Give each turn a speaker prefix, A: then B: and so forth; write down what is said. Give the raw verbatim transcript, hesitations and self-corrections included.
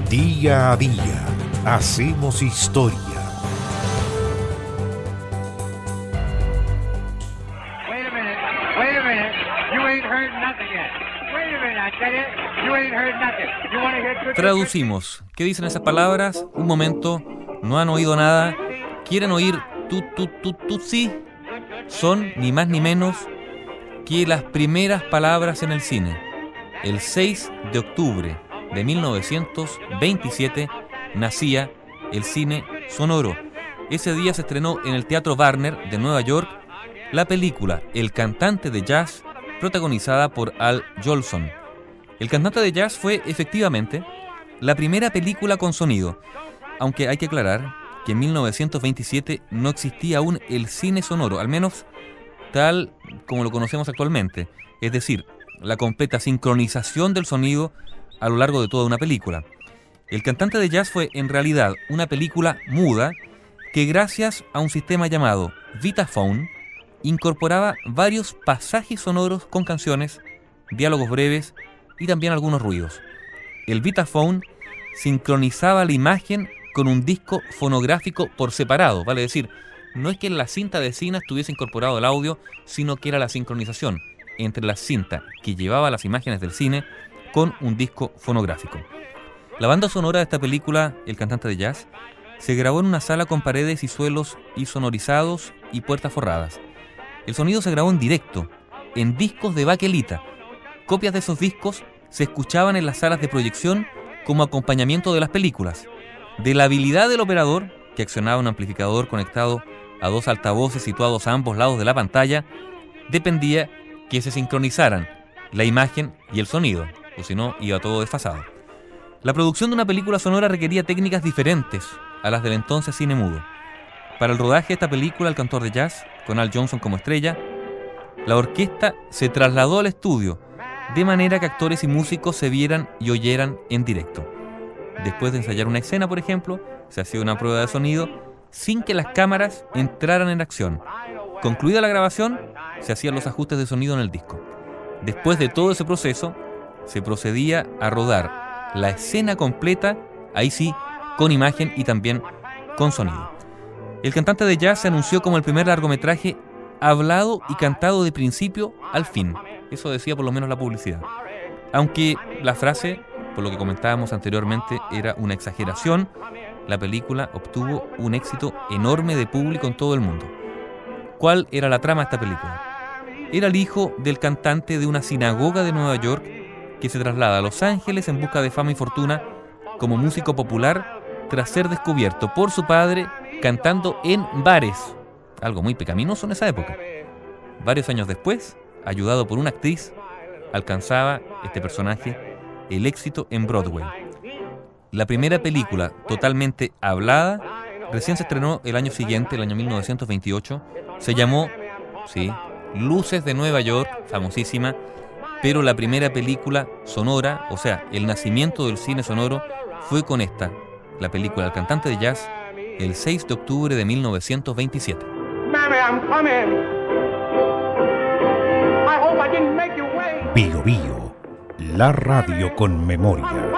A: Día a día hacemos historia.
B: Wait a minute, wait a minute, you ain't heard nothing yet. Wait a minute, I tell you, you ain't heard nothing. You wanna hear good-
C: Traducimos. ¿Qué dicen esas palabras? Un momento, no han oído nada. ¿Quieren oír tu, tu, tu, tu, sí? Son ni más ni menos que las primeras palabras en el cine. El seis de octubre de mil novecientos veintisiete nacía el cine sonoro. Ese día se estrenó en el Teatro Warner de Nueva York la película El cantante de jazz, protagonizada por Al Jolson. El cantante de jazz fue efectivamente la primera película con sonido, aunque hay que aclarar que en mil novecientos veintisiete no existía aún el cine sonoro, al menos tal como lo conocemos actualmente, es decir, la completa sincronización del sonido a lo largo de toda una película. El cantante de jazz fue en realidad una película muda que, gracias a un sistema llamado Vitaphone, incorporaba varios pasajes sonoros con canciones, diálogos breves y también algunos ruidos. El Vitaphone sincronizaba la imagen con un disco fonográfico por separado, vale decir, no es que en la cinta de cine estuviese incorporado el audio, sino que era la sincronización entre la cinta que llevaba las imágenes del cine con un disco fonográfico. La banda sonora de esta película, El cantante de jazz, se grabó en una sala con paredes y suelos insonorizados y puertas forradas. El sonido se grabó en directo, en discos de baquelita. Copias de esos discos se escuchaban en las salas de proyección como acompañamiento de las películas. De la habilidad del operador, que accionaba un amplificador conectado a dos altavoces situados a ambos lados de la pantalla, dependía que se sincronizaran la imagen y el sonido, o si no, iba todo desfasado. La producción de una película sonora requería técnicas diferentes a las del entonces cine mudo. Para el rodaje de esta película, El cantor de jazz, con Al Jolson como estrella, la orquesta se trasladó al estudio, de manera que actores y músicos se vieran y oyeran en directo. Después de ensayar una escena, por ejemplo, se hacía una prueba de sonido sin que las cámaras entraran en acción. Concluida la grabación, se hacían los ajustes de sonido en el disco. Después de todo ese proceso, se procedía a rodar la escena completa, ahí sí, con imagen y también con sonido. El cantante de jazz se anunció como el primer largometraje hablado y cantado de principio al fin. Eso decía por lo menos la publicidad. Aunque la frase, por lo que comentábamos anteriormente, era una exageración, la película obtuvo un éxito enorme de público en todo el mundo. ¿Cuál era la trama de esta película? Era el hijo del cantante de una sinagoga de Nueva York que se traslada a Los Ángeles en busca de fama y fortuna como músico popular tras ser descubierto por su padre cantando en bares, algo muy pecaminoso en esa época. Varios años después, ayudado por una actriz, alcanzaba este personaje el éxito en Broadway. La primera película totalmente hablada recién se estrenó el año siguiente, el año mil novecientos veintiocho. Se llamó, sí, Luces de Nueva York, famosísima, pero la primera película sonora, o sea, el nacimiento del cine sonoro, fue con esta, la película El cantante de jazz, el seis de octubre de mil novecientos veintisiete.
B: Mammy, I'm coming. I hope I didn't make you wait.
A: Bio Bio, la radio con memoria.